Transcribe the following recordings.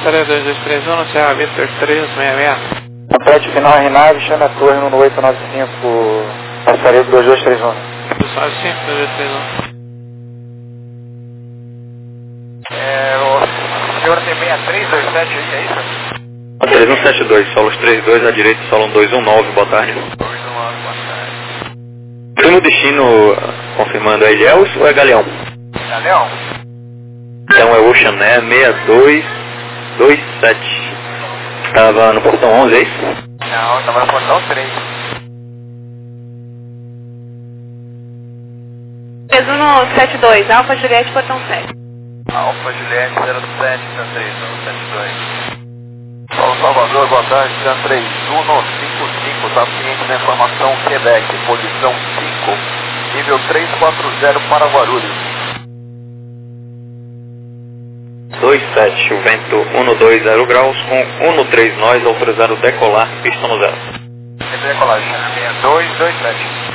Portaria 2231, Serra Vitor 366. Complete final R9, chame a torre no 895, passaria do 2231. 295, 2231. O senhor tem 6327 aí, é isso? 3172, solos 32 à direita, solo 219, boa tarde. 219, boa tarde. Primo destino, confirmando, é Ilhéus ou é Galeão? Galeão? Então é Ocean Air 6227. Estava no portão 11, é isso? Não, estava no portão 3. 3172, Alfa Juliette, portão 7. Alfa Juliette 07, 3172. Paulo Salvador, boa tarde, 3155, está ciente da informação Quebec, posição 5, nível 340 para Guarulhos. 27, o vento 120 graus com 113 nós, autorizado decolar, pista no 0. Sempre decolagem, 6227.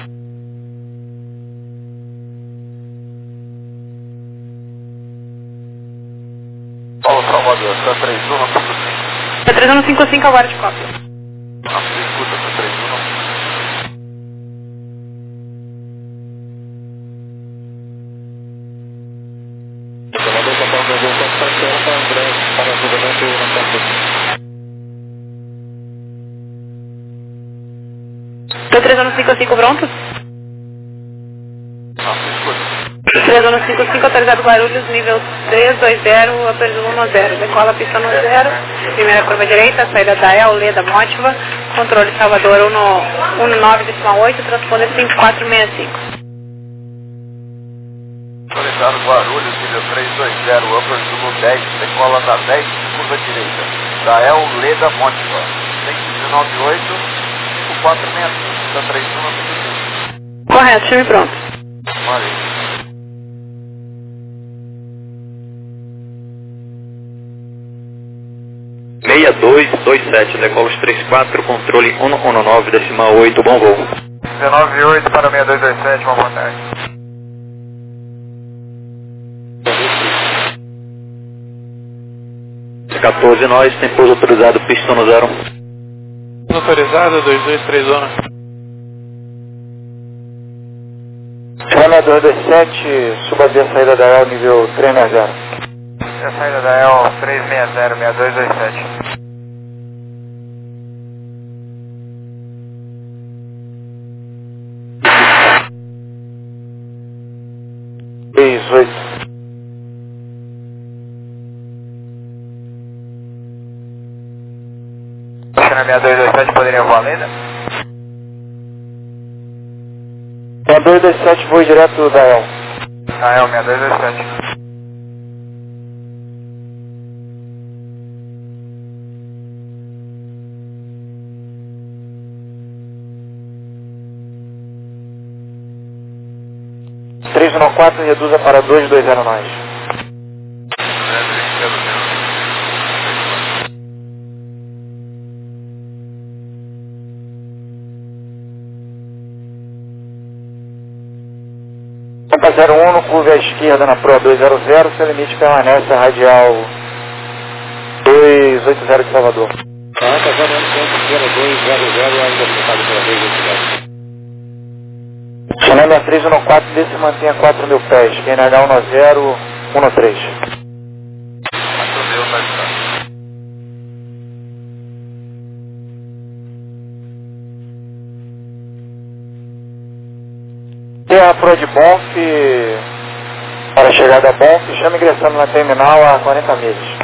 Paulo Salvador, está 3155. Tá 3155 agora de cópia. Nossa, escuta, está 31. Comandante São Paulo, meu Deus, para André, para o julgamento na casa. Tá 3155 pronto? Nossa, escuta. 3155 autorizado Guarulhos, nível 320, aperto 10. Decola a pista no 0. Primeira curva direita, saída da El, Leda, Mótiva. Controle Salvador 19,8, transponder 5465. Autorizado Guarulhos, nível 320, upper Zulu 10, decola da 10, curva direita. Da El, Leda, Mótiva. 198, 5465, está 3155. Correto, time pronto. Valeu. Meia 227, decolos 34, controle 119,8, bom voo. 198 para 6227, uma boa tarde. É 14 nós, tem pouso autorizado, pista no 0. Autorizado 2231. Chame 227, suba a saída da El, nível 360. A saída da El 360, 6227. Na 6227 poderia voar Leda? A 227 voe direto da El. Da El 6227. (314) reduza para 220 nós. Rampa 01 no curva à esquerda na Pro 200, seu limite permanece a radial 280 de Salvador. Rampa 01 200, ainda fechado pela 280. Chame a 314, desse mantenha 4.000 pés, QNH 1013. Atendeu, tá distante. Tem a Pro de Bonf, para a chegada a Bonf, chame ingressando na terminal a 40 milhas.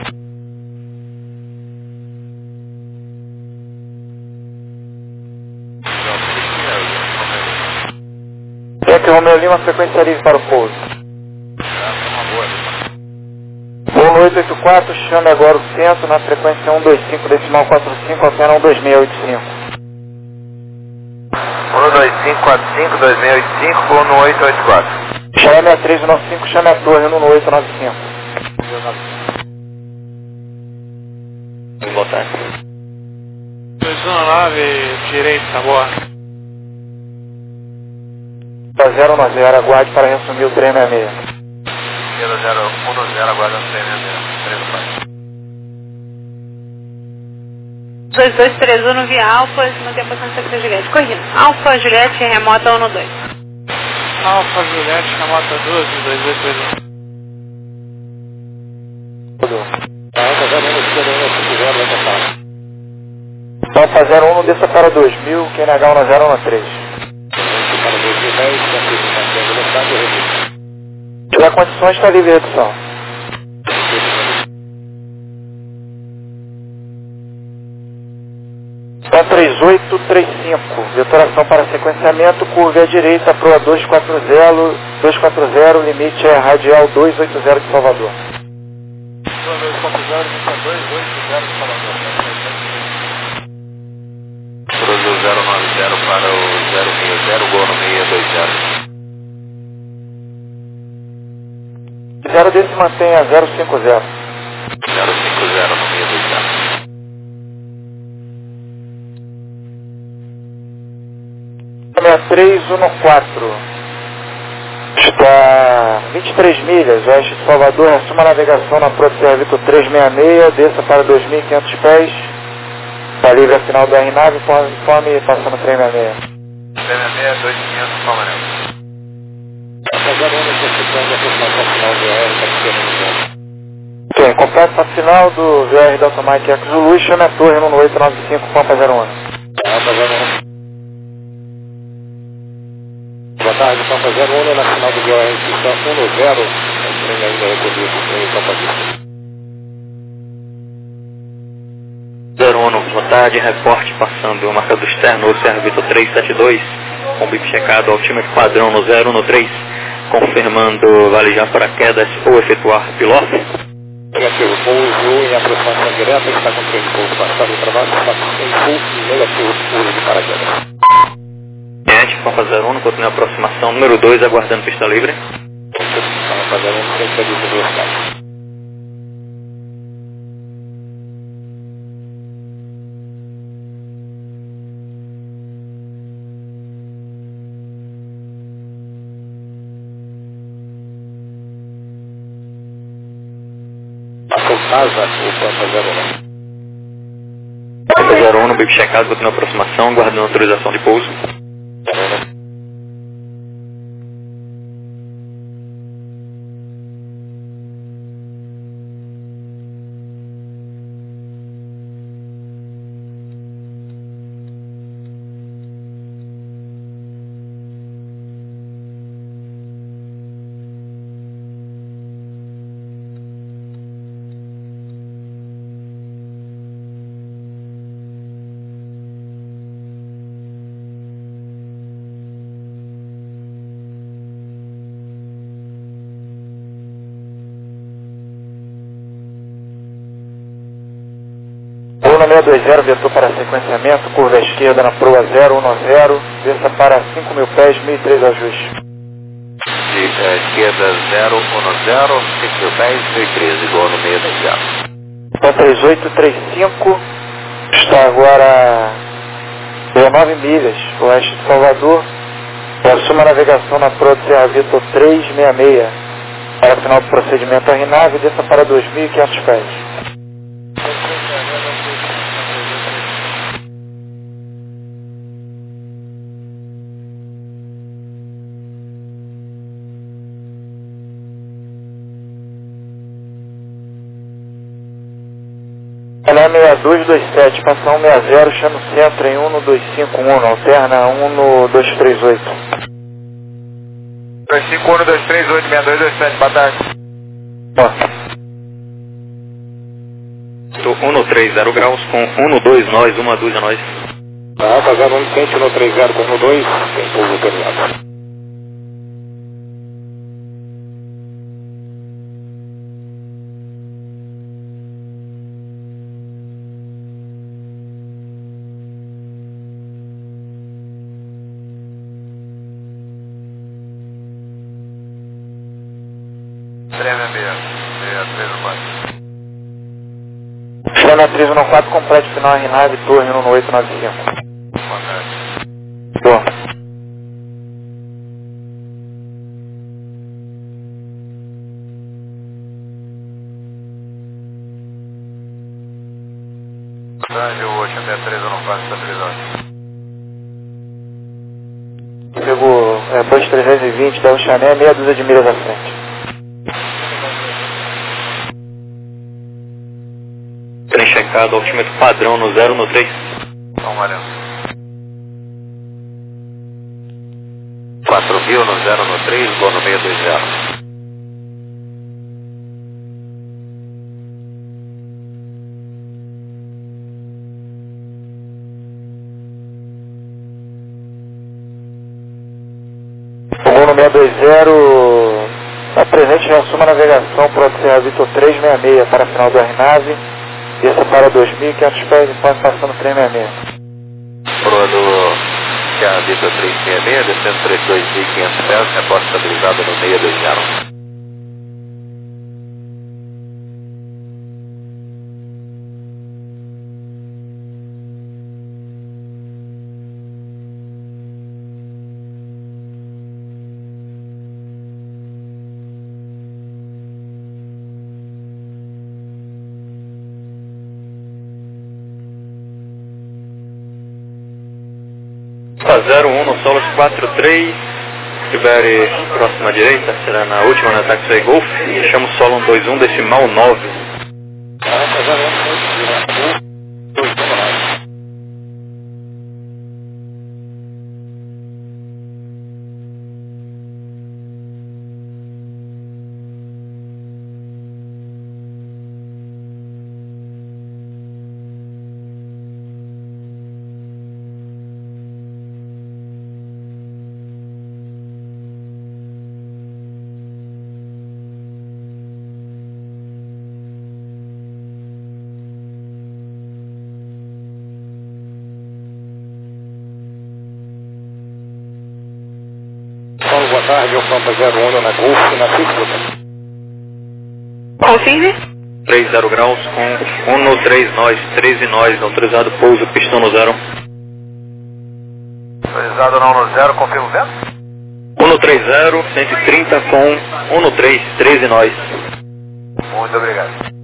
Tem aqui Romeu Lima, frequência livre para o pouso. Voo 884, chame agora o centro na frequência 125, decimal 45, altera 12685. 12545, 2685, voo no 884. Chame a 395, chame a torre no 895. Boa tarde. 219, direita, boa. 010, aguarde para reassumir o 366. 0010, aguarda no 366. 3 do pai. 2231 via Alfa, mantém a posição de Santa Juliette. Corrida. Alfa Juliette, remota 12. Alfa Juliette, remota 12, 2231. Alfa 01, esquerda 150, vai passar. Alfa 01, desça para 2000, QNH 1013. Para 2010, confirmação do velocidade e redução. Se tiver condições, está livre de redução. Então 3835, detonação para sequenciamento, curva à direita, proa 240, limite é radial 280 de Salvador. Proa 240, limite é 280 de Salvador. Proa 090 para o 060, gol no 620. 0 desse mantém a 050. 050 no 620. 6314. Está 23 milhas, oeste de Salvador, assuma a navegação na Proa Vitor 366, desça para 2.500 pés, está livre a final do RNAV, informe passando 366. 366, 2500, calma, né? Alfa 01, executando a aproximação final do AR, está esperando. Ok, completa a final do VR da Automatic X-Zulu, chame a torre no 895, Pampa 01. Alfa 01. Boa tarde, Pampa 01, na final do BOR, pista 10, o trem ainda recolhido, o trem Pampa Vista. 01, boa tarde, reporte passando o marcador externo, Oceano Vitor 372, com bip checado altímetro padrão no 013, confirmando valejar paraquedas ou efetuar piloto. Negativo, pouso em aproximação direta, está com o trem de pouso passado para baixo, está em full, negativo, uso de paraquedas. Pampa 01, continua a aproximação número 2, aguardando pista livre. Pampa 01, frente a velocidade. Passou casa, o Pampa 01. Pampa 01, no bip checado, continua a aproximação, aguardando autorização de pouso. Luna 620, vetor para sequenciamento, curva à esquerda na proa 010, desça para 5.000 pés, 1.003 ajuste. Esquerda 010, 5.000 pés, 1.013, igual no meio da enviada. Então 3835, está agora 19 milhas, oeste de Salvador, e assuma a navegação na proa do Serra Vitor 366, para final do procedimento a RNAV, desça para 2.500 pés. Ela é 6227, passar 160, chama o centro em 11251, alterna 1 no 238. 251, 238, 6227, boa tarde. Estou 130 graus com 12 nós, uma dúzia nós. Alfa 01, quente no 30 com 12, tem pouso terminado. Chama a 314, complete final RNAV, torre no 895. Boa tarde. Bom. Grande, o 863 não faz estabilidade. Pegou Bus 320 da Uxané, meia dúzia de milhas à frente. Trem checado, altímetro padrão no 0 no 3. Então, valendo. 4.000 no 0 no 3, vou no 620. Voo no 620, está presente na suma navegação para o Serra Vitor 366 para a final do RNAV, desça para 2.500 pés e pode passar no 366. Pro do Serra Vitor 366, descendo 3.2.500 pés, reporte estabilizado no 620. Tá 01 no Solos 43, tiver próxima à direita, será na última na Taxway Golf, e chamo Solo 121 decimal 9. Boa tarde, eu Pampa 01 na Golf, na Física. Confirme. 30 graus com 1 no 3 nós, 13 nós, autorizado pouso, pistão no 0. Autorizado não no 0, confirmo o vento? 1 no 30, 130 com 1 no 3, 13 nós. Muito obrigado.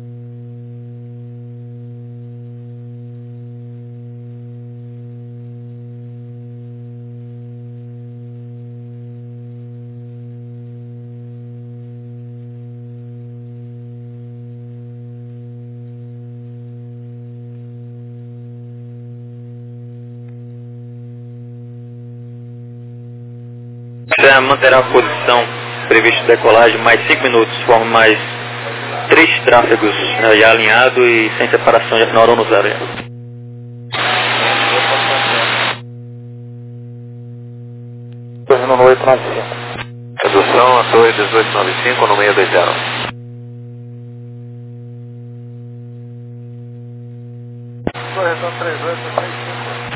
Você manterá a posição prevista de decolagem mais 5 minutos, forma mais 3 tráfegos já alinhado e sem separação, já final no 0. No 895. Redução a 21895 no 620. Correção 3835.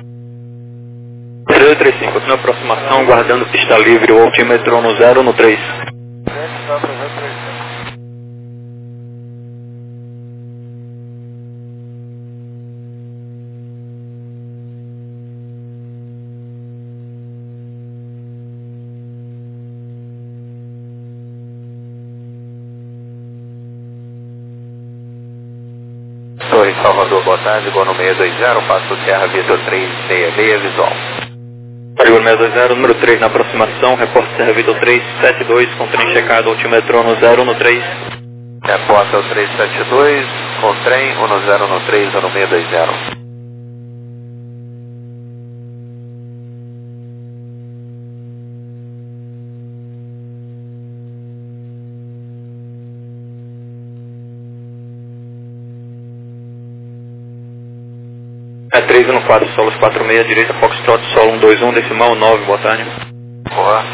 3835, aqui na aproximação, guardando pista livre, o altímetro no 0 no 3. Torre Salvador, boa tarde, igual no 620, passo Serra Vitor 366, visual. Rigor 620, número 3 na aproximação, reporte Serra Vitor 372, com trem checado, altímetro no 0 no 3. Reporta o 372, com trem, 1 no 0 no 3, 1 no 620. É 3 no 4, solos 46, direita, Foxtrot, solo 121, decimal 9, boa tarde. Boa.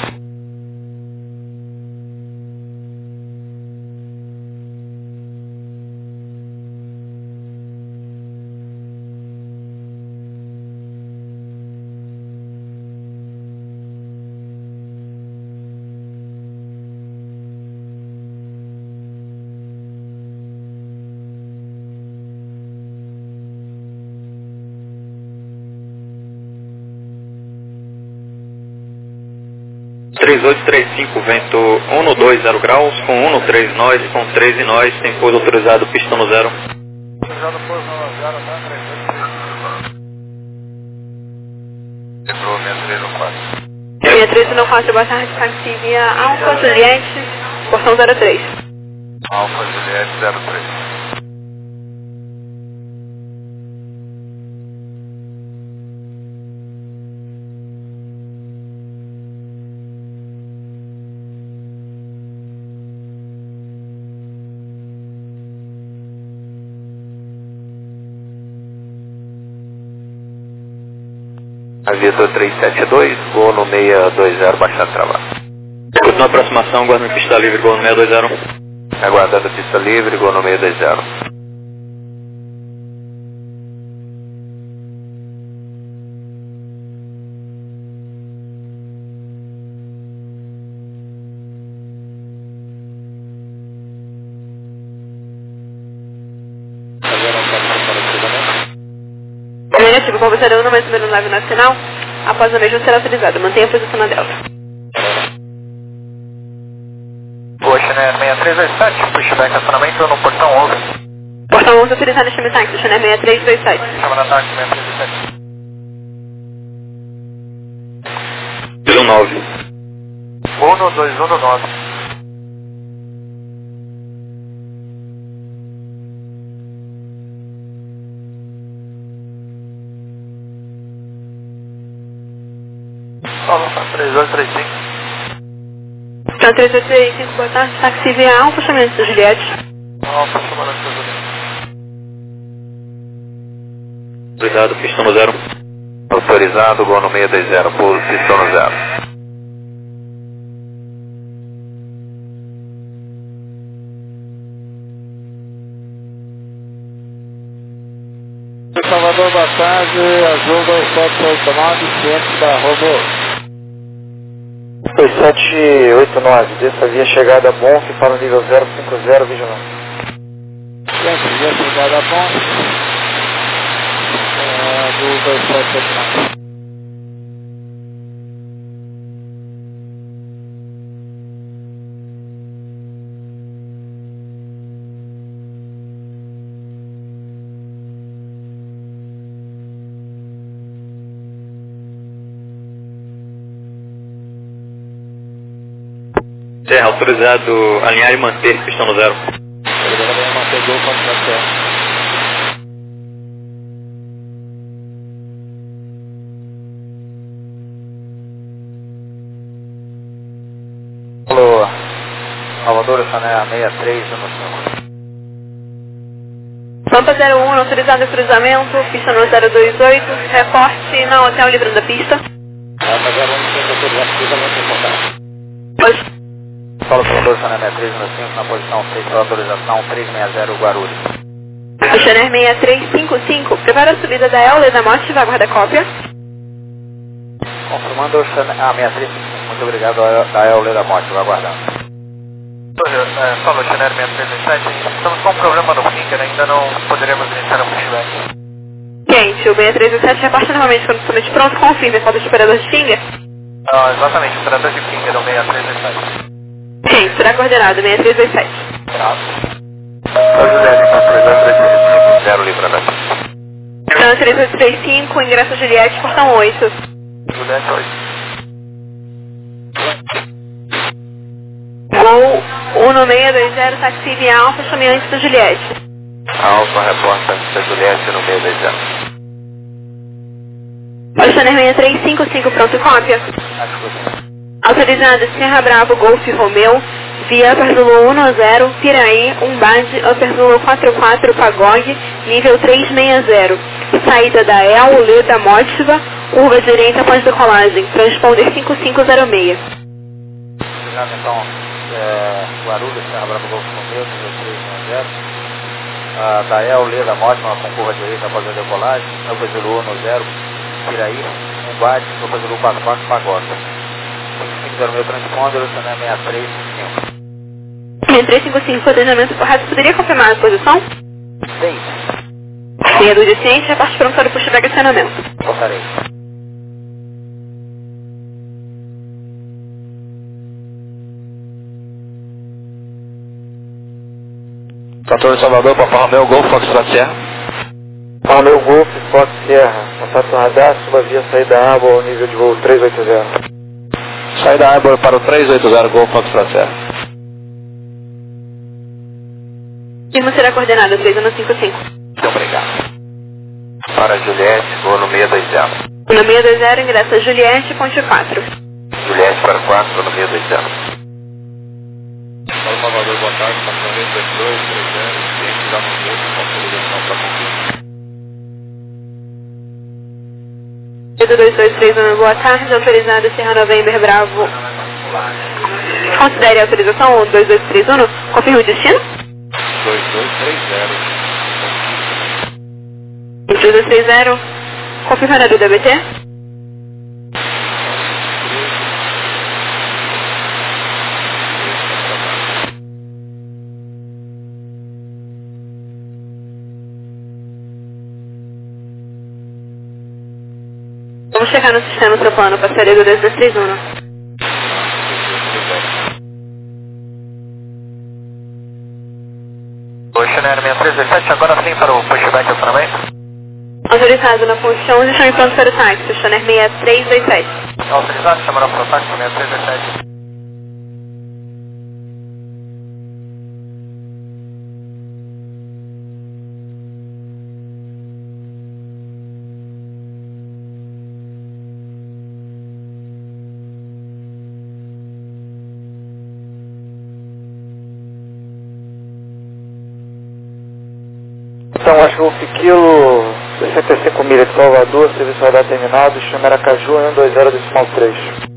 (3835) vento 1 no 2, 0 graus, com 1 no 3 nós, com 13 nós, tem pouso autorizado, pistão no 0. Autorizado pouso no 0, tá? 3835. 6314, boa tarde, táxi via Alfa Juliette, portão 03. Alfa Juliette 03. Vitor 372, gol no 620, baixado travado. Continua a aproximação, aguardando pista livre, gol no 620. Aguardando pista livre, gol no 620. Negativo, Paulo 01, mais número 9 nacional, após a mesma será utilizada. Mantenha a posição na delta. Boa, Channel 6327, pushback acionamento no portão 11. Portão 11 utilizado no time táxi, Channel 6327. Chama na táxi 6327. 19. 1219. Fala, 3235. Então, 3835, boa tarde, táxi via Alfa, chamamento da Juliette. Alfa, chamando da Juliette. Cuidado, pista no 0. Autorizado, gol no 620, posição no 0. Salvador, boa tarde, Azul 2789, ciente da Robô. 2789, desça via chegada bom, que para o nível 050, vigilante. Ciente, via chegada bom, Azul 2789. Serra, autorizado alinhar e manter, pistão no 0. Autorizado alinhar e manter, gol contra a terra. Alô, Salvador, Channel 63, no 5. Pampa 01, autorizado em cruzamento, pista no 028, reporte na hotel livrando a pista. Pampa 01, autorizado cruzamento reportado. Fala, Salvador, Channel 63, no 5, na posição 6, para autorização 360, Guarulhos. Channel 6355, prepara a subida da EOLE da Morte, vai aguardar cópia. Confirmando o Channel 6355, muito obrigado, da EOLE da Morte, vai aguardando. Fala, Channel 6327, estamos com um problema no Finger, ainda não poderemos iniciar o pushback. Gente, o 6327 reporta novamente quando totalmente pronto, confirme, falta de operador de Finger. Exatamente, operador de Finger, o 6327. Gente, será coordenado, 6327. Graças. Juliette, então, 335, 0 livramento. Então, 3835, ingresso Juliette, portão 8. Juliette 8. Gol 1620, taxi via Alfa, chame antes da Juliette. Alfa, reporta da Juliette no 620. Channel 6355, pronto, cópia. Autorizado Serra Bravo, Golf Romeu, via Upper Zulu 10, Piraí, Umbade, Upper Zulu 44, Pagog, nível 360. Saída da EL, Leda Mótiva, curva direita após decolagem, transponder 5506. Obrigado, então, Guarulhos, Serra Bravo, Golf Romeu, nível 360. Da EL, Leda Mótiva, com curva direita após a decolagem, Upper Zulu 10, Piraí, Umbade, Upper Zulu 44, Pagog. O meu transponder, o Channel 6355. 6355, planejamento correto. Poderia confirmar a posição? Sim. Senha do desciente, reparte pronto para o pushback acionamento. Cortarei. Cantor de Salvador, Papa Romeu, Golf, Fox Serra. Romeu, Golf, Fox Serra. Contato radar, suba via saída aba ao nível de voo 380. Saída Arbor para o 380 Golf Foxtrot Sierra. Firma será coordenado 3155. Muito obrigado. Para Juliette, vou no 620. No 620, ingressa Juliette, ponte 4. Juliette para 4, vou no 620. Para o Salvador, boa tarde, estacionamento 2230, cliente já no mesmo, autorização para convite. 2231, boa tarde, autorizado Serra November Bravo. Considere a autorização 2231, confirme o destino? 2230. 2230, confirma na dúvida BT? Vamos checar no sistema seu plano, passaria do 2231. Oceanário 6317, agora sim para o pushback acionamento. Autorizado na ponte 11, chame pronto para o táxi, Oceanário 6327. Autorizado, chamará para o táxi 6317. Então, Ashwolf Kilo, 65 milhas de Salvador, serviço radar terminado, chama Aracaju 120.3.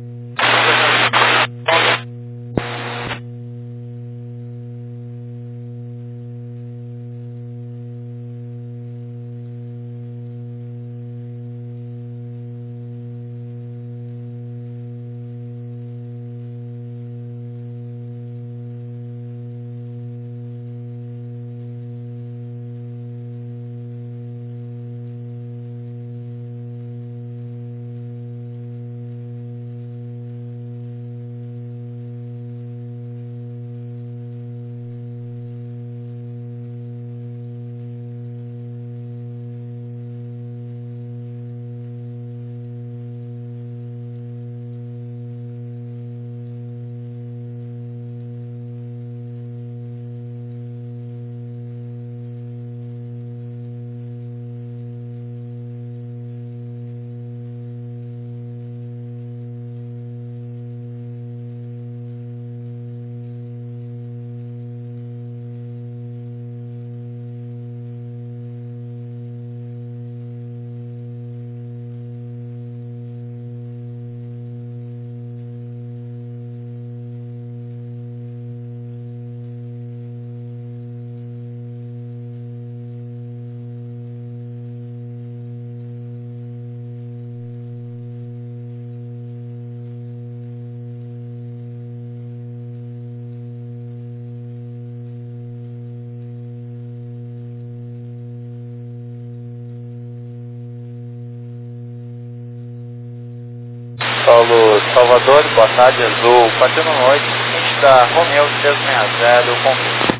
Paulo Salvador, boa tarde, Azul 418, está Romeu 360, confirmo.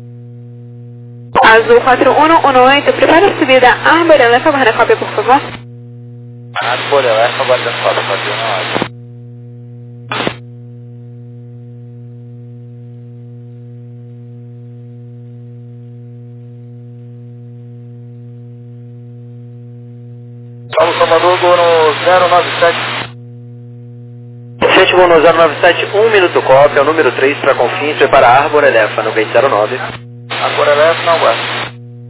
Azul 4118, prepara a subida Arbor, leva a cópia, por favor. Arbor, leva aguardando cópia, 418. Paulo Salvador, vou no 097. Gente, vou no 097, 1 minuto cópia, o número 3 para Confins, prepara Arbor, eleva no gate 09. Agora eleva, não aguarda.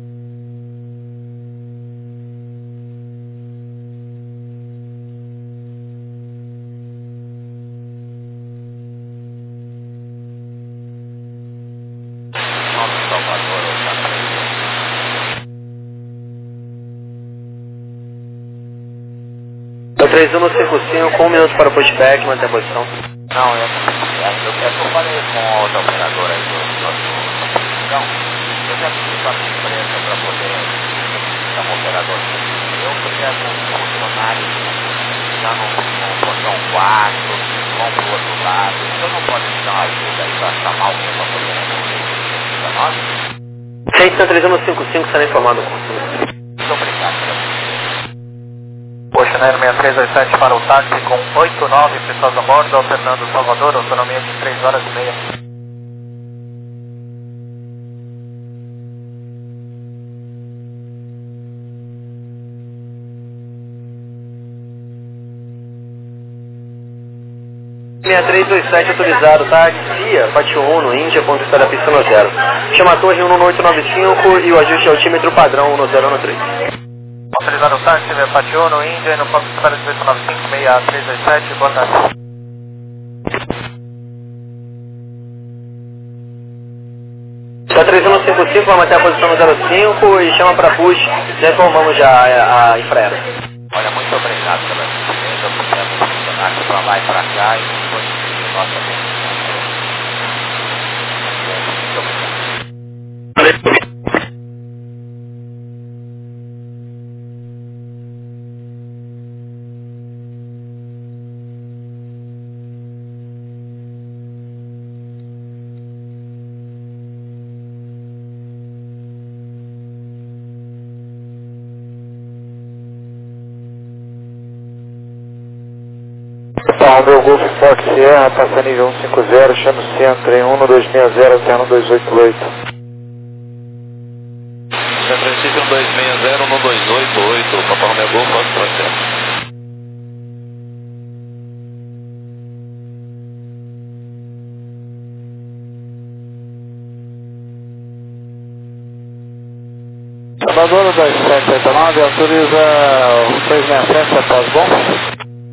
Então 3155, 1 minuto para o pushback, manter a posição. Não, eu falei com a outra operadora aí do então, eu já pedi para a minha empresa para poder dar um operador. Eu porque um funcionário já no portão 4, vão para o outro lado, então não pode me dar uma ajuda aí para chamar alguém para poder resolver isso. Gente, então 3155, será informado com o Muito obrigado pela Poxa, Channel 6327 para o táxi com 89 pessoas a bordo, alternando Salvador, autonomia de 3 horas e meia. Autorizado, táxi, Pátio 1 no Índia, ponto de da pista 0. Chama a torre 11895 e o ajuste altímetro padrão 1013. Autorizado o táxi, Pátio 1 no Índia, no ponto de espera 1895-6327, boa tarde. Está 3155, vamos até a posição no 05 e chama para push, já informamos já a infraero. Olha, muito obrigado pela assistência, obrigado por funcionar para lá e para cá e por nossa atenção. Romeu Golf Fox Sierra, passa nível 150, chama o centro em 1260, alterno 288. Centro em 1260, 1288, Papa Romeu Golf Fox Sierra. Salvador 2779, autoriza o 367 após bom?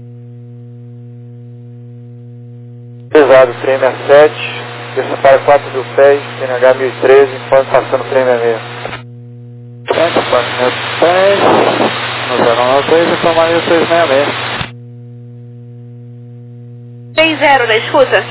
Pesado, 367, desça para 4 mil pés, CNH 1013, informe passando 366. 4 mil pés, no 093, informaria 366. 30 da escuta.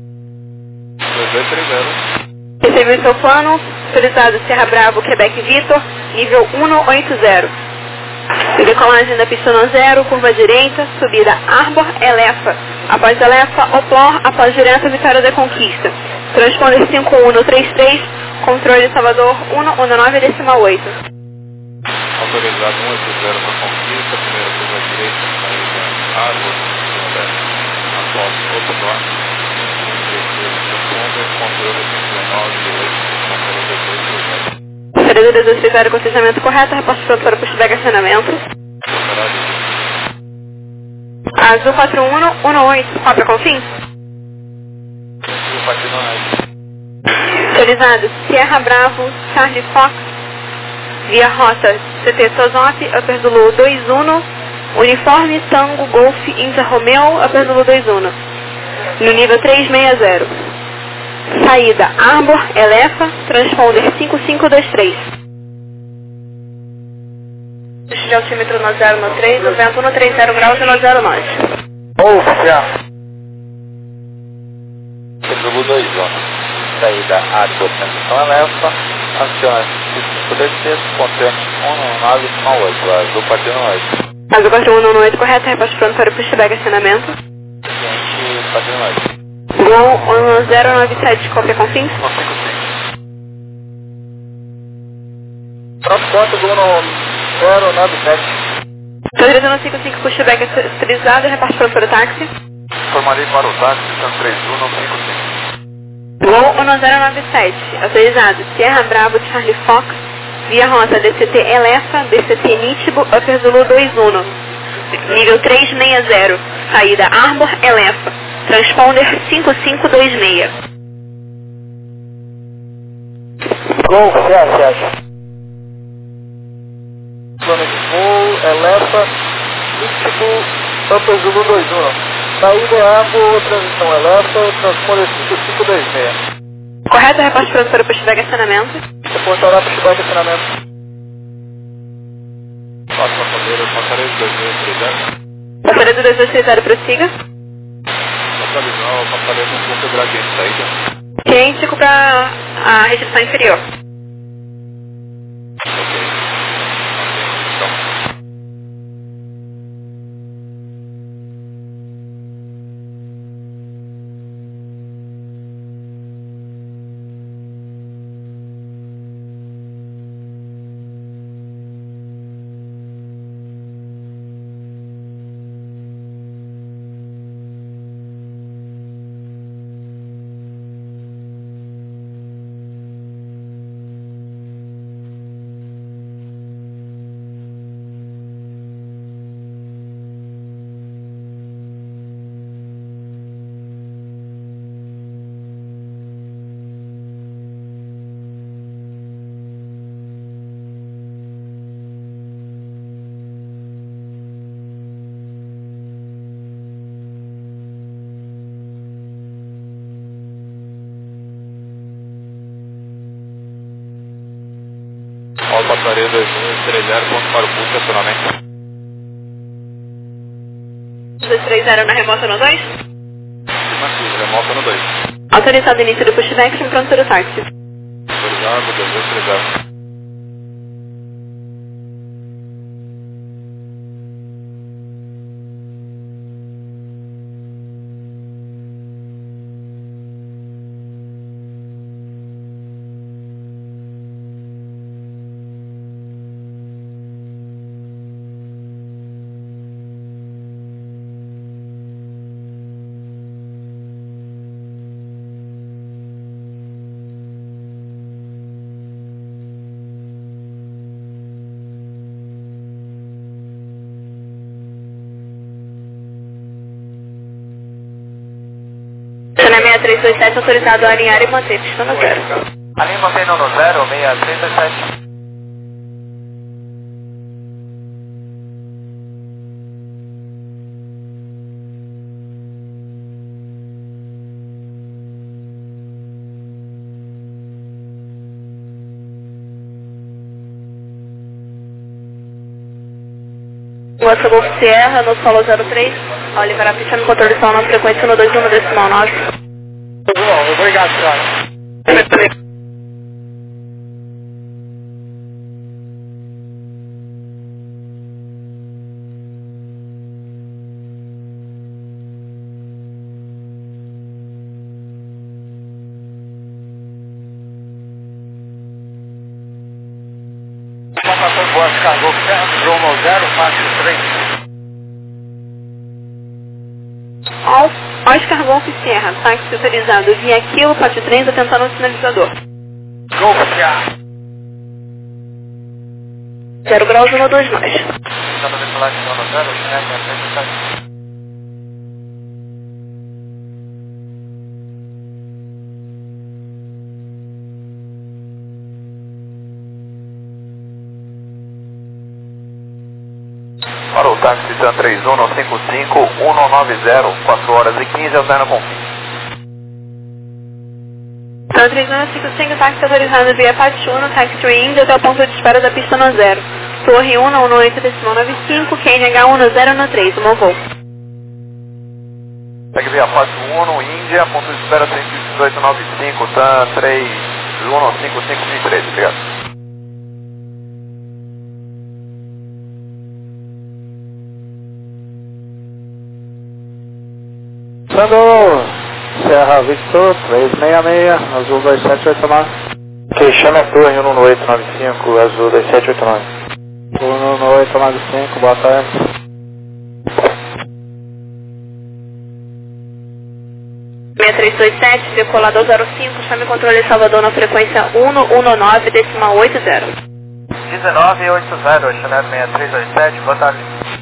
2230. Recebeu seu plano, autorizado Serra Bravo, Quebec Vitor, nível 180. Decolagem da pista 0, curva direita, subida Arbor, Elefa. Após Elefa, Oplor, após direto, Vitória da Conquista. Transponder 5133, controle Salvador 119,8. Autorizado 180 na Conquista, primeira curva direita, saída Arbor, após Oplor, transponder, controle 59,8, Operadora 230, com acionamento correto, reposto pronto para o pushback acionamento. Azul 4118, cópia com fim. Autorizado Sierra Bravo, Charlie Fox, via rota CT Sozop, Upper Zulu 21, uniforme Tango Golf Inter Romeo, Upper Zulu 21, no nível 360. Saída Arbor, Elefa, transponder 5523. De altímetro no 013, o vento no 30 graus e no 09. Oficial. Zulu 2, saída Arbor, transição Elefa, aciona 5526, contente 119,8, Azul partindo 8. Azul 4118, correto, reposto pronto para o pushback acionamento. Cliente partindo 8. Gol 1097, cópia com fim. Pronto, ponto, Gol 097. Autorizando 55, pushback autorizado, reposto pronto para o táxi. Informarei para o táxi, São 3155. Gol 1097, autorizado Sierra Bravo, Charlie Fox, via rota DCT Elefa, DCT Nítibo, Upper Zulu 21, nível 360, saída Arbor, Elefa, transponder 5526. Gol, certo. Plano de voo, Elefa, Nítibo, Upper Zulu 21. Saída Arbor, transição Elefa, transponder 5526. Correto, reposto pronto para o pushback acionamento. Reportará pushback acionamento. Próxima bandeira, passareio 2030. Operador 2230, prossiga. Localizar, passareio com ponto gradiente, saída. Cliente para a restrição inferior. Passaria 2130, ponto para o pulso, estacionamento. 230 na remota no 2. Remota no 2. Autorizado início do pushback, em pronto para o táxi. Autorizado, 2230. Na 6327, autorizado a alinhar e manter pista no 0. Alinha mantendo no 0, 6327. Moça Golf Sierra, no solo 03, ao liberar a pista no controle só na frequência no 21,9. Obrigado, senhora. Informação boa, Chicago Serra, rumo ao 0, faixa 3. Oscar Golf Sierra, táxi autorizado via Kilo, faixa 3, atentando ao sinalizador. Golf Serra. 0 graus, 1,2 nós. Estamos declarando no 0, Chiner 6327. Para o táxi TAN 3155 190, 4 horas e 15, alterna com fim. TAN 3155, táxi autorizado via Pátio 1, táxi to Índia até o ponto de espera da pista no 0. Torre 1, 18,95, QNH 1013, uma voo. Segue via Pátio 1, Índia, ponto de espera 1895, TAN 3155 obrigado. Sandro, Serra Victor, 366, azul 2789. Queixando a torre 11895, azul 2789. 11895, boa tarde. Decolador 05, chame controle Salvador na frequência 119,80. 1980, Chiner 6327, boa tarde.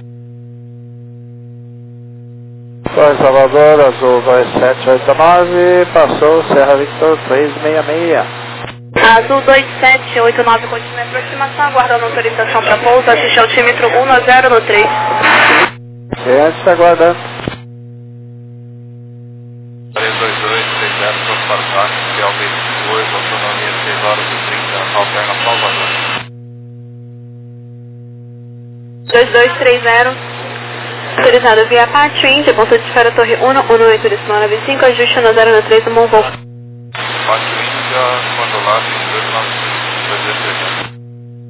Torre Salvador, azul 2789, passou Serra Victor 366. Azul 2789, continue a aproximação, aguardando autorização para pouso, assiste ao altímetro 1003. Cliente aguardando. 32230, pronto para o táxi, Fiel 22, autonomia 6 horas e 30, alterna Salvador. 2230. Autorizado via Pátio Índia, ponto de espera Torre 118,95, ajuste no 003 do Monvol. Pátio Índia, quando lá, 2295.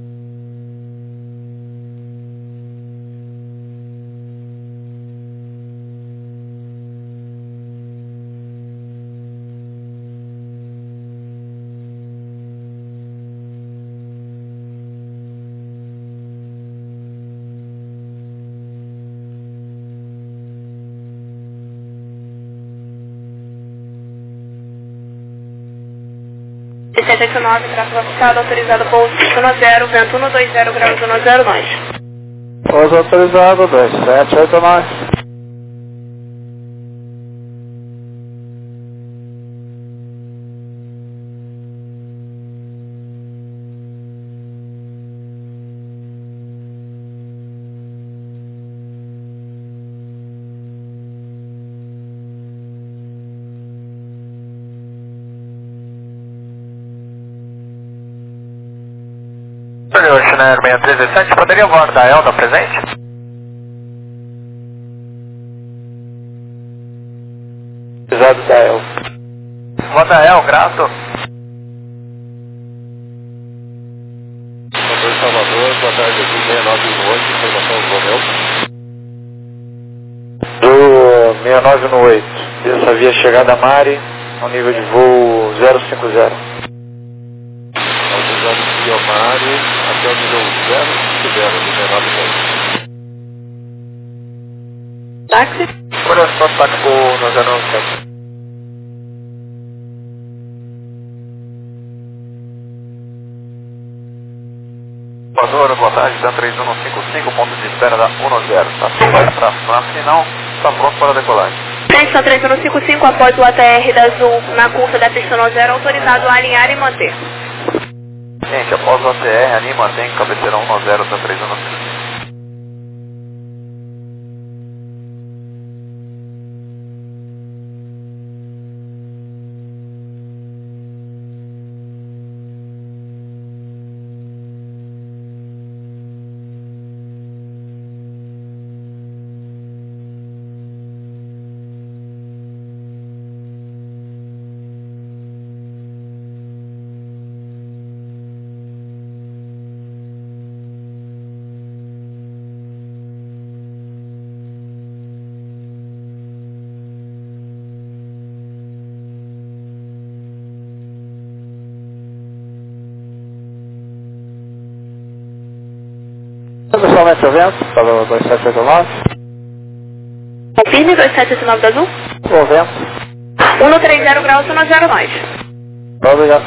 E 789, tráfego oficial, autorizado pouso 10, vento 120, graus 10 nós. Pouso autorizado 2789. senhor Chinook 637, poderia voar da Elda presente? Pesado da El. Voa da El, grato. Motor Salvador, boa tarde, aqui 6918, informação do Romeu. Do 6918. Dessa via chegada a Mari, ao nível de voo 050. Autorizado via Mari, até o nível 050, do 6918. Táxi. Por contato com o 097. Salvador, boa tarde, da 3155, ponto de espera da 10. Tá super para final, está pronto para decolagem. Atenção 3155, após o ATR da Azul na curva da pista 0, autorizado a alinhar e manter. Gente, após o ATR, anima, mantém cabeceira 10 da 3155. Pessoal, vai vento, falou 2789. Confirme 2789 da Azul. O vento. 130 graus 109. Obrigado.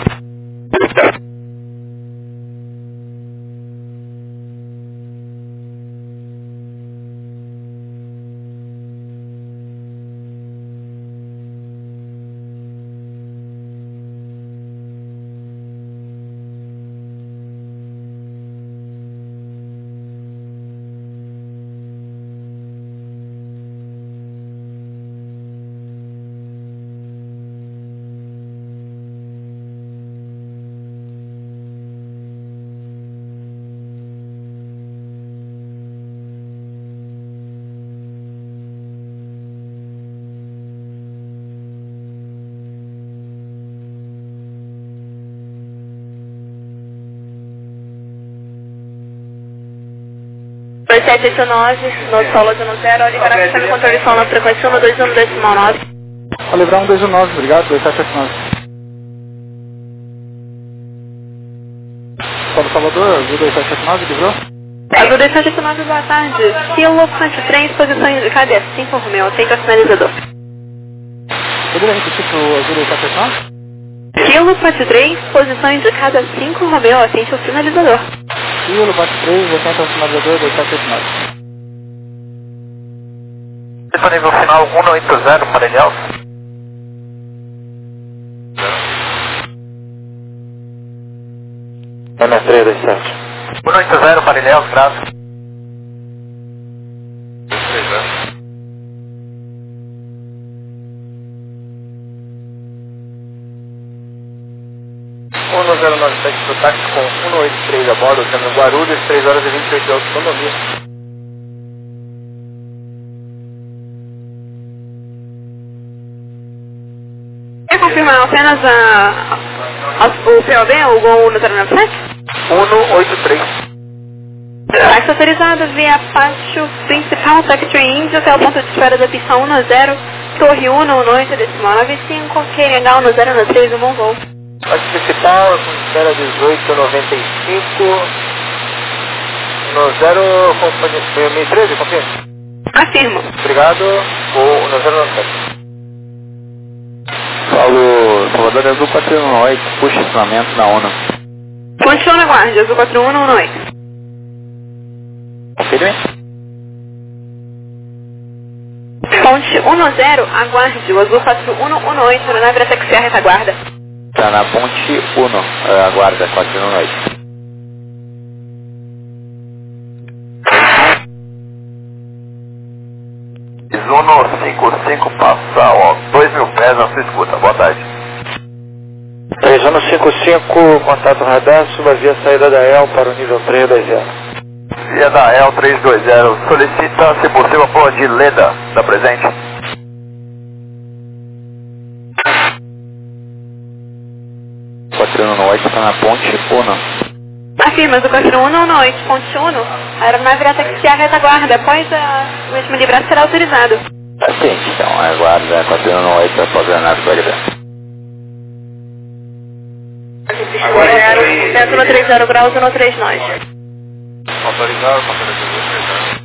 Foi 789, no solo de 10, a liberar o sistema de controle de som na frequência 121.9. A livrar 1219, obrigado, 2789. Paulo Salvador, Azul 2779, livrou? Azul 2789, boa tarde. Kilo 103, posição indicada é 5 Romeu, atende ao sinalizador. Poderia repetir pro Azul 2779? Kilo 43, posição indicada 5 Romeu, atende ao sinalizador. Kilo 43, atento ao sinalizador 2789. Disponível final 180 para ele alto. MS327. 180 para ele alto, graças. 1097 pro táxi com 183 a bordo, tendo Guarulhos, 3 horas e 28 de autonomia. Quer confirmar apenas o POB, o Gol no 097? 183. Táxi autorizado via pátio principal, Secretary Índio, até o ponto de espera da pista 10, Torre 1, no 8.95, QNH 1093, um bom voo. Pátio principal, com espera 1895, no 0, companhia 2013, confirma? Afirmo. Obrigado, voo no 097. Paulo Salvador, Azul 418, puxa estacionamento na ONU. Continua na guarda, Azul 4118. Confirme? Ponte 10, aguarde, o Azul 4118, na nave da taxi retaguarda. Está na ponte 1, aguarda, 418. Zuno 55 passa, ó, 2.000 pés na sua escuta, boa tarde. Viajando 55, contato radar, suba via saída da EL para o nível 320. Via da EL 320, solicita, se possível, a porra de Leda, da presente. Quatrino no 8 está na ponte ou não? Afirma, do 41 no 8, ponte 1, a aeronave irá taxiar a retaguarda, após o último librado será autorizado. Atende, então, aguarda, Quatrino no 8 após a aeronave vai liberar. Vento no 30 graus e no 3 nós. Autorizado, autorizado.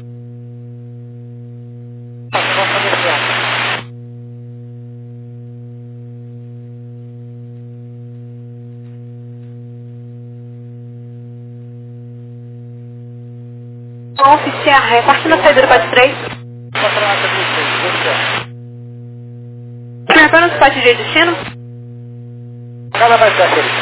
Oficial, repartindo a saída do pátio 3. Retorno do pátio de destino. Cada vai estar feliz.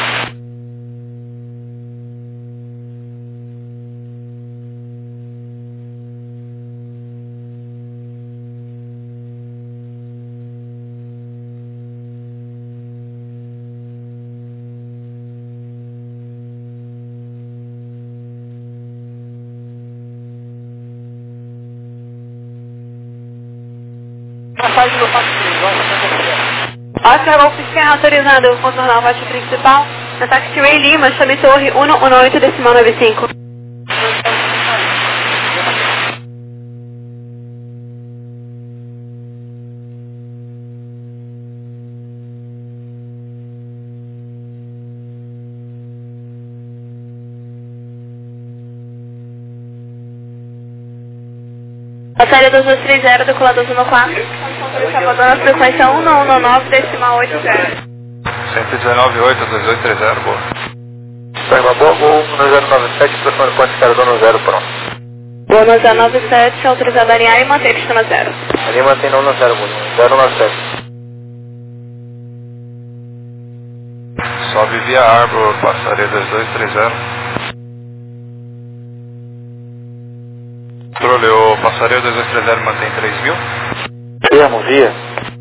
Passagem do pátio 3, vamos Oscar Oficial autorizado contornar o pátio principal na Taxiway Lima, chame Torre 118.95. Batalha 2230, decolador 104. Salvador na frequência 1119.80. 119.8, 2230, boa. Pega bom, Gol 1097, telefone ponte Carador no 0, pronto. Boa 1097, autorizado a alinhar e manter destino 0. Ali mantém não no 0, Gol 097. Sobe via Arbor, passaria 2230. Controle, passaria 2230 mantém 3.000. Termo, via.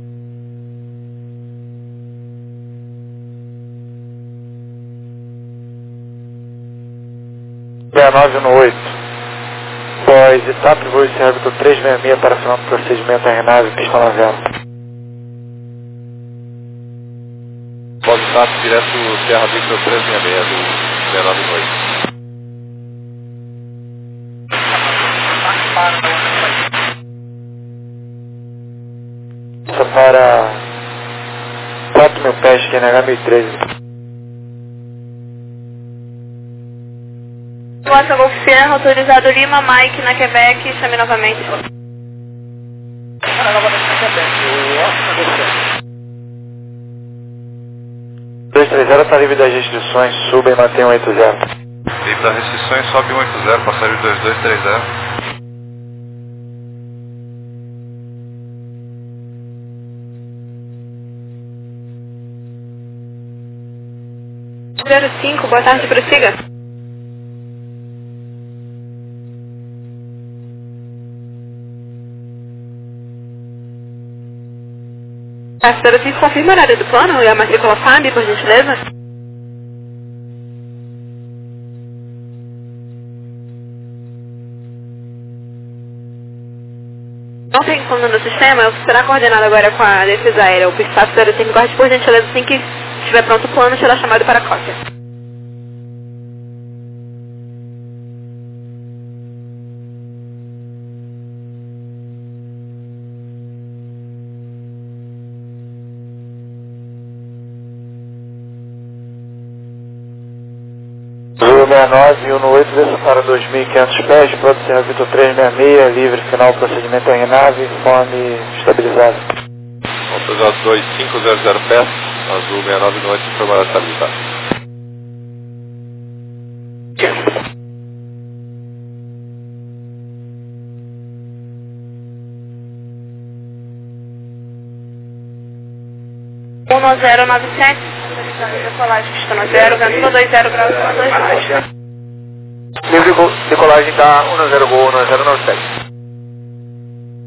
Via 9 no 8. Após etapa, voo esse árbitro 366 para final do procedimento à renave, pista 90. Pode estar direto Serra Victor 366 do 19 noite. Para 4.000 pés, que é na H1013. Oscar Oficial autorizado Lima, Mike na Quebec, chame novamente. 230 está livre das restrições, suba e mantém 80. Livre das restrições, sobe 180, passaria 2230. 05, boa tarde, prossiga. A 05 confirma a área do plano e a matrícula FAB, por gentileza? Não tem como no sistema, será coordenado agora com a defesa aérea. O staff 05 guarde, por gentileza, assim que estiver pronto o plano, será chamado para a cópia. Zulu 69, 118, desça para 2.500 pés, pronto, Serra Victor 366, livre, final procedimento à renave, fome estabilizada. Autorizado 2500 pés, Azul 69 noite, informada estabilizada. Uno 097, decolagem pista no 0, vento no 20 graus, 12 nós. Livre decolagem da 10 Gol 1097.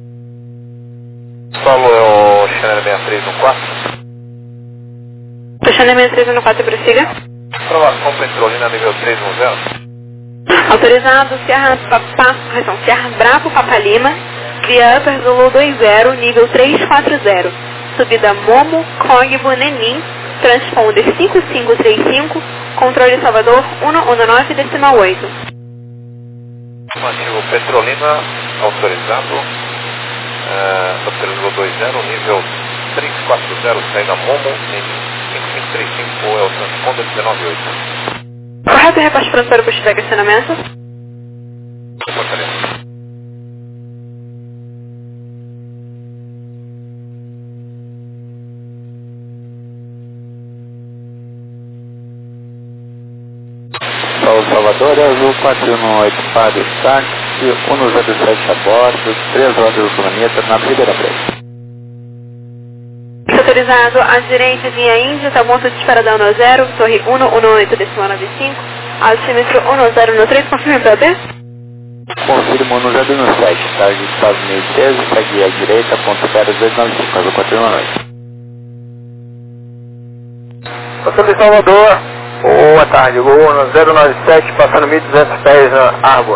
Falou, é o Chanel 6314. Questionamento 314, prossiga. Aprovação Petrolina nível 310. Autorizado Sierra Bravo Papa Lima, via Upper Zulu 20, nível 340. Subida Momo, Cogbo, Nenim, transponder 5535, controle Salvador 119,8. Ativo Petrolina, autorizado, Upper Zulu 20, nível 340, saída Momo, Nenim, 5535 é o transponder 198. Correto, repasse para o posto de questionamento. Salvador, Azul 418, Padre Táxi, 107 a bordo, 3 horas do planeta, na Ribeira Preta. Autorizado à direita, via Índia, tá ponto de espera da 10, torre 118,95, altímetro 1013, confirme para B? Confirmo 1017, tarde dos Estados Unidos 13, segue à direita, ponto 0295, Azul 418. Passando em Salvador, boa tarde, Gol 097, passando 1.200 pés na água.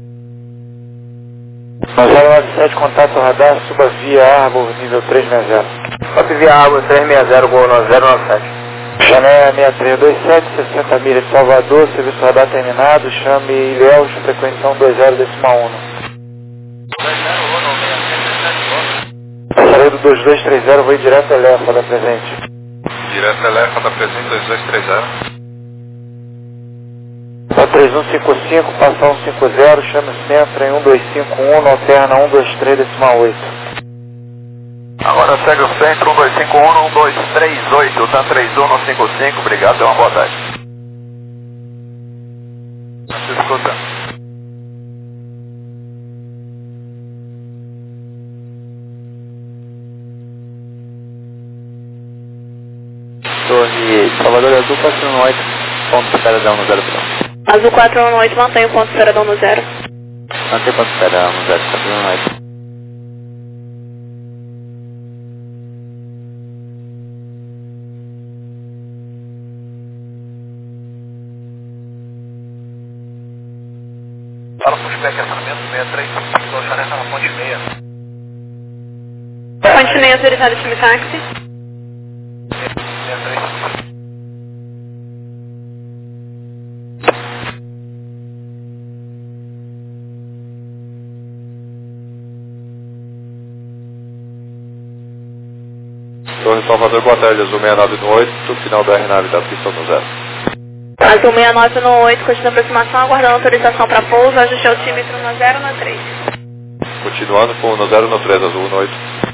097, contato radar, suba via Arbor, nível 360. Sobe via água 360, Gol 097. Chané 6327, 60 milhas de Salvador, serviço radar terminado, chame Ilhéus, frequência 120,1. Passarei do 2230, vou ir direto a Elefa da presente. Direto Elefa da presente 2230. 3155, passa 150, chame o centro em 1251, alterna 123,8. Agora segue o centro 1251, 1238, tá 3155, obrigado, uma boa tarde. Se escuta. Torre Salvador Azul 418, ponto de espera da 103. Azul 418, mantém o ponto de espera da 10. Mantém o ponto de espera da 10, 418. Para o pushback acionamento 63, Chané na ponte 6. Continue autorizado time táxi. 63. Torre Salvador, boa tarde, Azul 6918, final da aeronave da pista no 0. Azul 6918, continua aproximação, aguardando autorização para pouso, ajuste altímetro no 0 no 3. Continuando com no 0 no 3, Azul 18.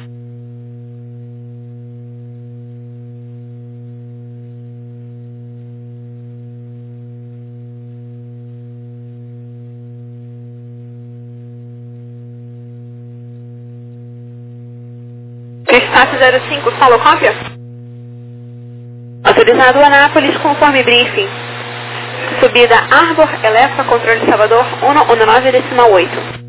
Dispatch 05, falou cópia? Autorizado Anápolis, conforme briefing. Subida Arbor, Elefa, controle Salvador, 119,8.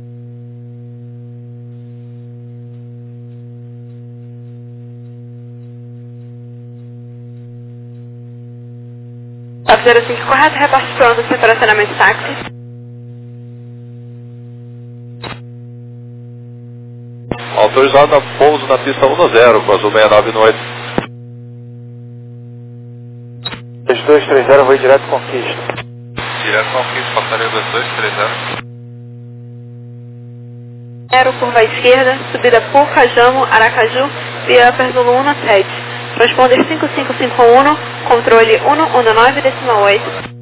Top 05 correto, repasse pronto, setor acionamento táxi. Autorizado a pouso na pista 10 com Azul 6918. 2230, vou ir direto Conquista. Direto Conquista, passaria 2230. Curva à esquerda, subida por Cajamo, Aracaju, via Upper Zulu 17. Transponder 5551, controle 119,8.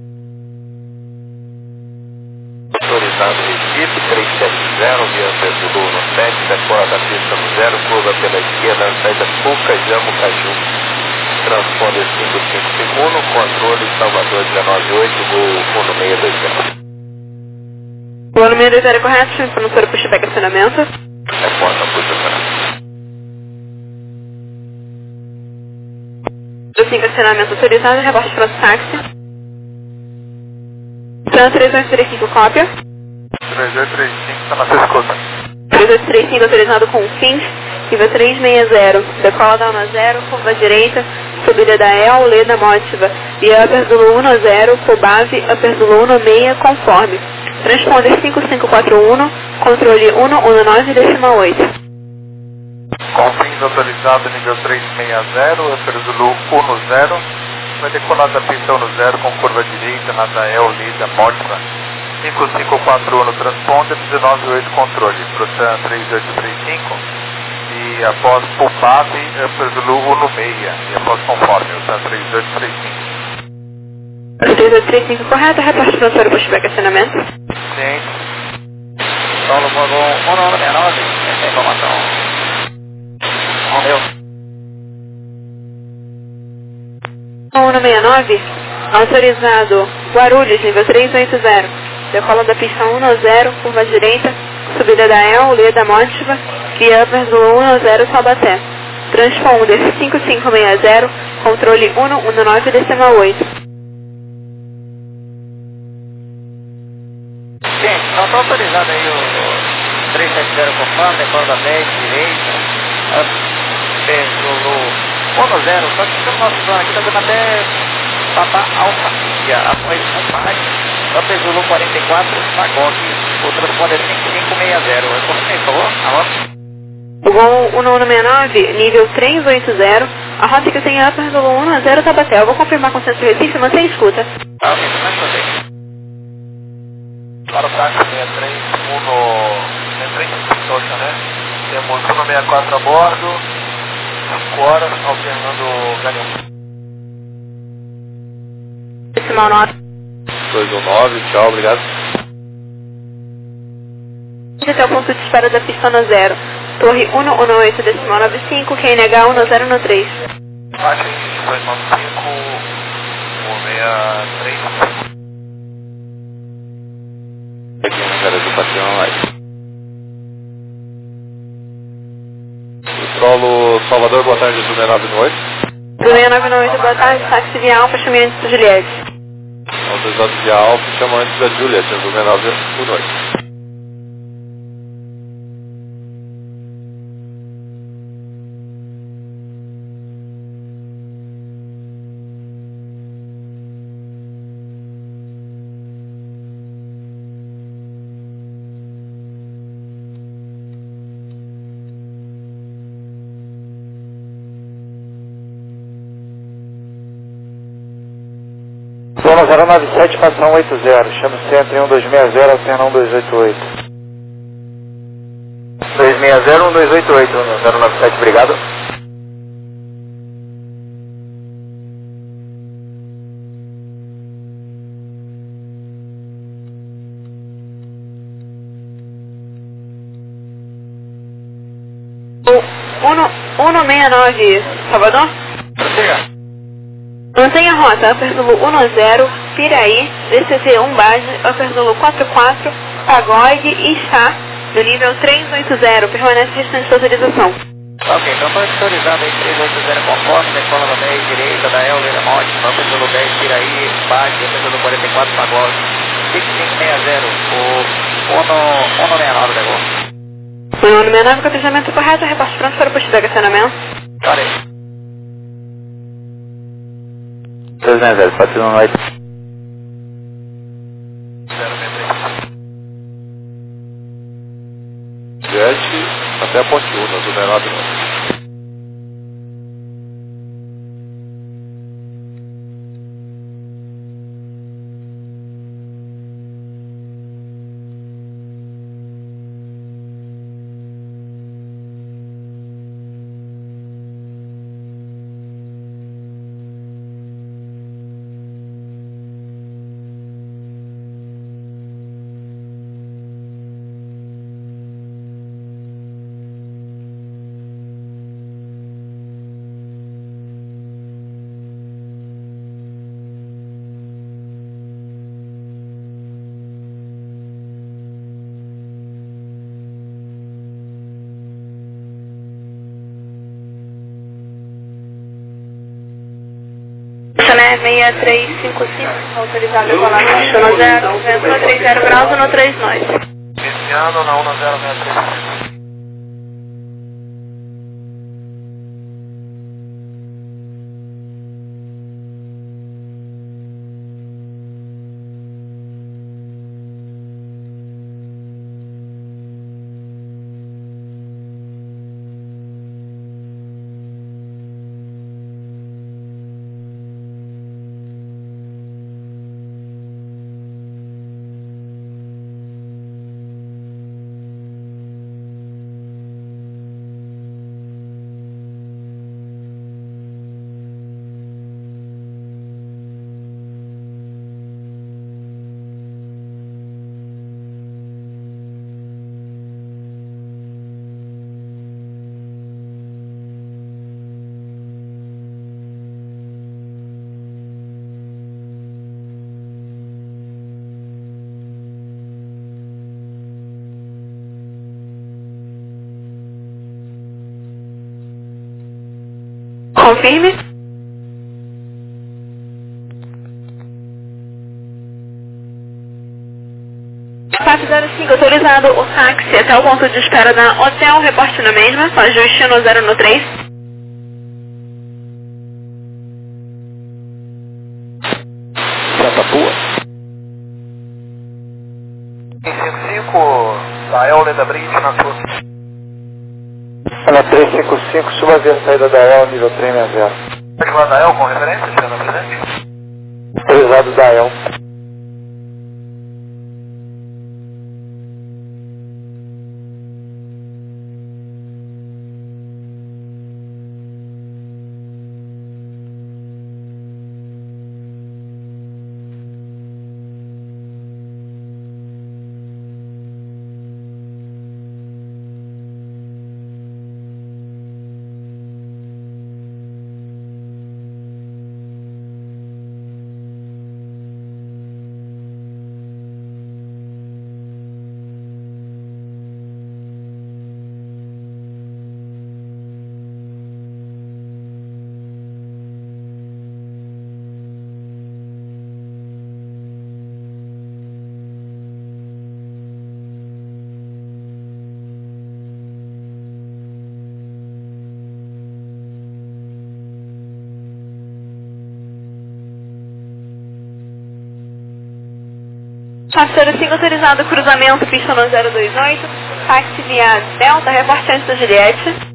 Autorizado Recife 370, via Upper Zulu 17, decora da pista no 0, curva pela esquerda, saída por Cajamo, Caju. Transponder 5551, controle Salvador 198, voo 1620. O ano 620 correto, chame para o pushback acionamento. Reporta pushback. Do 5 acionamento autorizado, rebaixo para o táxi. Tran 3835, cópia. 3835, está na sua escuta. 3835 autorizado com fins, nível 360. Decola da 10, curva direita, subida da EL, Leda Motiva, via Upper Zulu 10, Fobave, Upper Zulu 16, conforme. Transponder 5541, controle 119,8. Confins autorizado nível 360, Upper Zulu 10, vai decolar da pista 10 com curva direita na Dael, Leda Motiva. 5541 transponder, 198 controle, ProSan 3835 e após Fobave, Upper Zulu 16 e após conforme, ProSan 3835. 3835 correto, reporte transfer pushback acionamento. Sim. Solo vagão 1969, essa informação. Valeu. 169, autorizado Guarulhos, nível 380, decola da pista 10, curva direita, subida da EL, Leda Motiva, via Upper Zulu 10, Taubaté. Transponder 5560, controle 119,8. Sim, não está autorizado aí o 370 conforme, decola da 10, direita, Upper Zulu 10, só que o nosso plano aqui está dando até Papa Alfa India, após combate, Upper Zulu 44, Magog, o transponder 5560, confirme, por favor, a rota. Gol 1169, nível 380, a rota que tem Upper Zulu 10, Taubaté. Eu vou confirmar com o centro Recife, mantém escuta. Tá, ok, mais uma vez. Para o táxi 631 Social, né? Temos 164 a bordo, 5 horas, alternando Galeão. Decimal 9. 219, tchau, obrigado. Até o ponto de espera da pista 10. Torre 118, decimal 95, QNH 1013. Baixa em 295, 163. Aqui na cara do patrão, aí. Solo Salvador, boa tarde, do 698. Do 698, boa tarde, táxi via Alfa, chame antes do Juliette. Autorizado via Alfa, chama antes da Juliette, do 698. Zona 097, passa 180, chama o centro em 1260, alterna 1288. 260, 1288, 097, obrigado. O 169, Salvador? Mantenha a rota, Upper Zulu 10, Piraí, DCC 1 base, Upper Zulu 44, Pagode e está no nível 380, permanece restante da autorização. Ok, então foi autorizado aí 380 conforme, decola da 10 direita, da El, Leda Motiva, Upper Zulu 10, Piraí, base, Upper Zulu 44, Pagode, 5560, o 169 da Gol. O 169, capacamento correto, repasse pronto para o pushback acionamento. Parei. 260, pode ser uma noite. 063. Juliette, até a Ponte Una, do 699. Chané 6355, autorizado a decolar na pista 0, vento a 30 graus no 3 nós. Iniciando na 1063. 169, Confirme. Parte 05, autorizado o táxi até o ponto de espera da Hotel, reporte na mesma, ajuste no 0 no 3. Santa Pua. 355, da El Leda Bridge na sua. Na 355, suba via saída da El, nível 360. Autorizado da El com referência, senhor presidente? Autorizado da El. Parte 05, autorizado cruzamento, pista no 028, táxi via Delta, reporte antes da Juliette.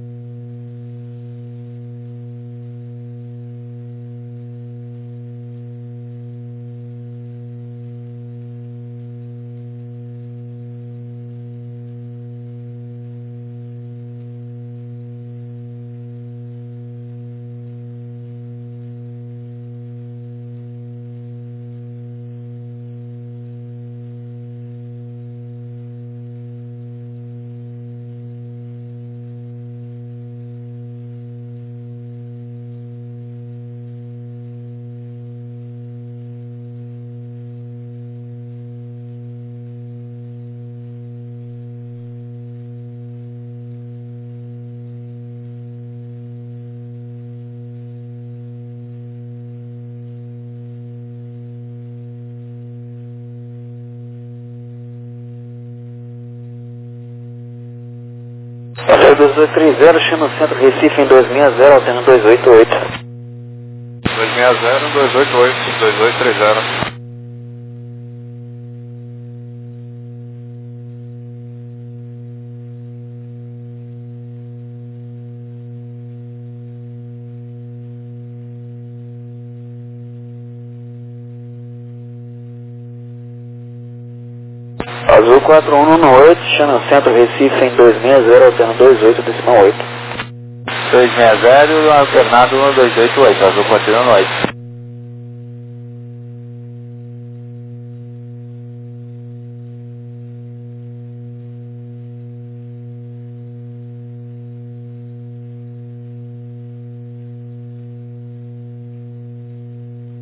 Passeio 2230, Chino Centro Recife em 260, alternando 288. 260, 288, 2230. Azul 4118, Chino Centro Recife em 260, alternando 28, decimal 8. 260, alternado 288, azul 4118.